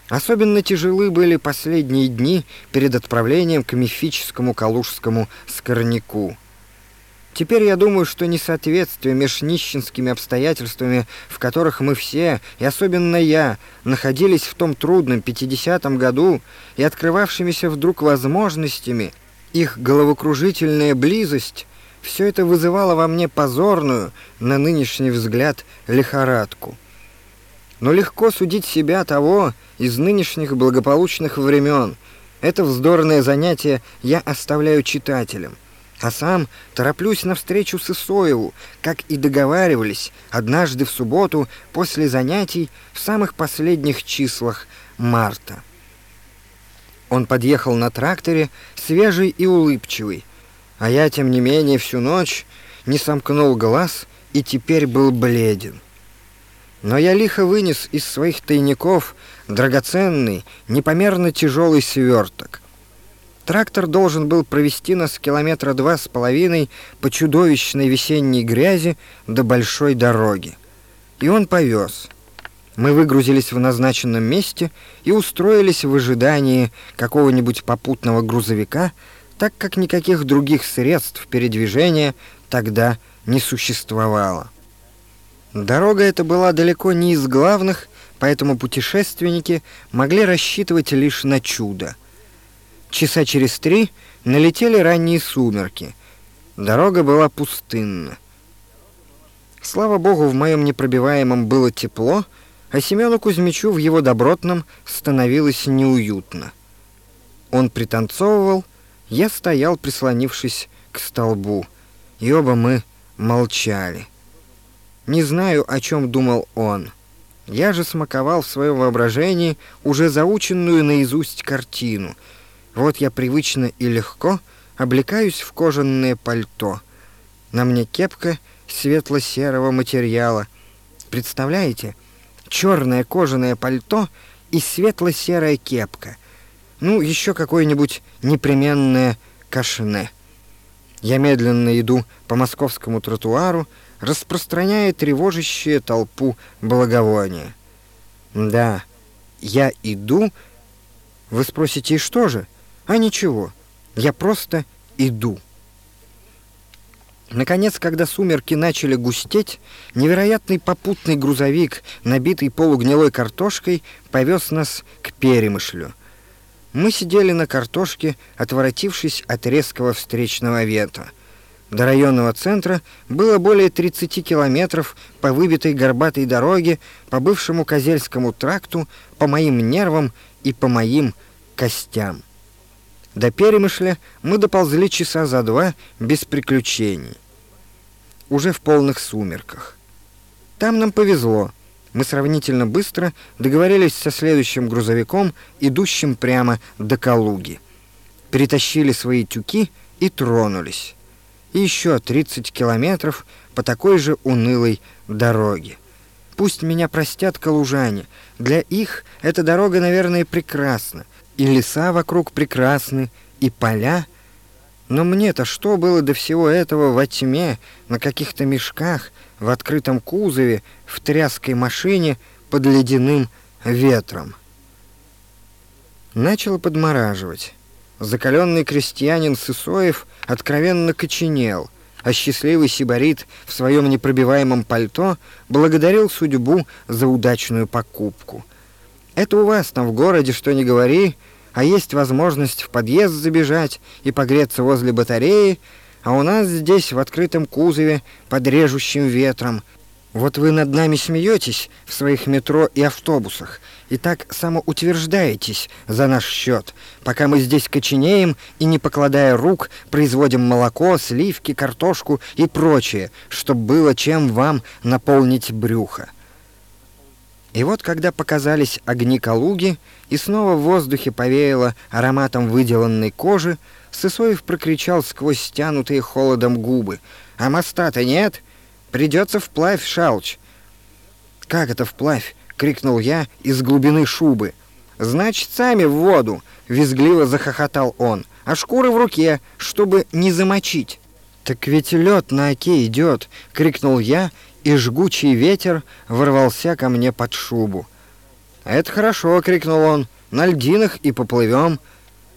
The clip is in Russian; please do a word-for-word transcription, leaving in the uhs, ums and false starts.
Особенно тяжелы были последние дни перед отправлением к мифическому калужскому Скорняку. Теперь я думаю, что несоответствие между нищенскими обстоятельствами, в которых мы все, и особенно я, находились в том трудном пятидесятом году, и открывавшимися вдруг возможностями, их головокружительная близость, все это вызывало во мне позорную, на нынешний взгляд, лихорадку. Но легко судить себя того из нынешних благополучных времен. Это вздорное занятие я оставляю читателям. А сам тороплюсь навстречу Сысоеву, как и договаривались, однажды в субботу после занятий в самых последних числах марта. Он подъехал на тракторе, свежий и улыбчивый, а я, тем не менее, всю ночь не сомкнул глаз и теперь был бледен. Но я лихо вынес из своих тайников драгоценный, непомерно тяжелый сверток. Трактор должен был провести нас километра два с половиной по чудовищной весенней грязи до большой дороги. И он повез. Мы выгрузились в назначенном месте и устроились в ожидании какого-нибудь попутного грузовика, так как никаких других средств передвижения тогда не существовало. Дорога эта была далеко не из главных, поэтому путешественники могли рассчитывать лишь на чудо. Часа через три налетели ранние сумерки. Дорога была пустынна. Слава богу, в моем непробиваемом было тепло, а Семену Кузьмичу в его добротном становилось неуютно. Он пританцовывал, я стоял, прислонившись к столбу, и оба мы молчали. Не знаю, о чем думал он. Я же смаковал в своем воображении уже заученную наизусть картину. Вот я привычно и легко облекаюсь в кожаное пальто. На мне кепка светло-серого материала. Представляете? Черное кожаное пальто и светло-серая кепка. Ну, еще какое-нибудь непременное кашне. Я медленно иду по московскому тротуару, распространяя тревожащее толпу благовония. Да, я иду. Вы спросите, и что же? А ничего, я просто иду. Наконец, когда сумерки начали густеть, невероятный попутный грузовик, набитый полугнилой картошкой, повез нас к Перемышлю. Мы сидели на картошке, отворотившись от резкого встречного ветра. До районного центра было более тридцати километров по выбитой горбатой дороге, по бывшему Козельскому тракту, по моим нервам и по моим костям. До Перемышля мы доползли часа за два без приключений. Уже в полных сумерках. Там нам повезло. Мы сравнительно быстро договорились со следующим грузовиком, идущим прямо до Калуги. Перетащили свои тюки и тронулись. И еще тридцать километров по такой же унылой дороге. Пусть меня простят калужане. Для их эта дорога, наверное, прекрасна. И леса вокруг прекрасны, и поля. Но мне-то что было до всего этого во тьме, на каких-то мешках, в открытом кузове, в тряской машине под ледяным ветром? Начало подмораживать. Закаленный крестьянин Сысоев откровенно коченел, а счастливый сибарит в своем непробиваемом пальто благодарил судьбу за удачную покупку. Это у вас там в городе, что ни говори, а есть возможность в подъезд забежать и погреться возле батареи, а у нас здесь в открытом кузове под режущим ветром. Вот вы над нами смеетесь в своих метро и автобусах и так самоутверждаетесь за наш счет, пока мы здесь коченеем и, не покладая рук, производим молоко, сливки, картошку и прочее, чтобы было чем вам наполнить брюхо. И вот, когда показались огни Калуги, и снова в воздухе повеяло ароматом выделанной кожи, Сысоев прокричал сквозь стянутые холодом губы: «А моста-то нет? Придется вплавь, Шалч!» «Как это вплавь?» — крикнул я из глубины шубы. «Значит, сами в воду!» — визгливо захохотал он. «А шкура в руке, чтобы не замочить». «Так ведь лед на оке идет!» — крикнул я, и жгучий ветер ворвался ко мне под шубу. «Это хорошо!» — крикнул он. «На льдинах и поплывем.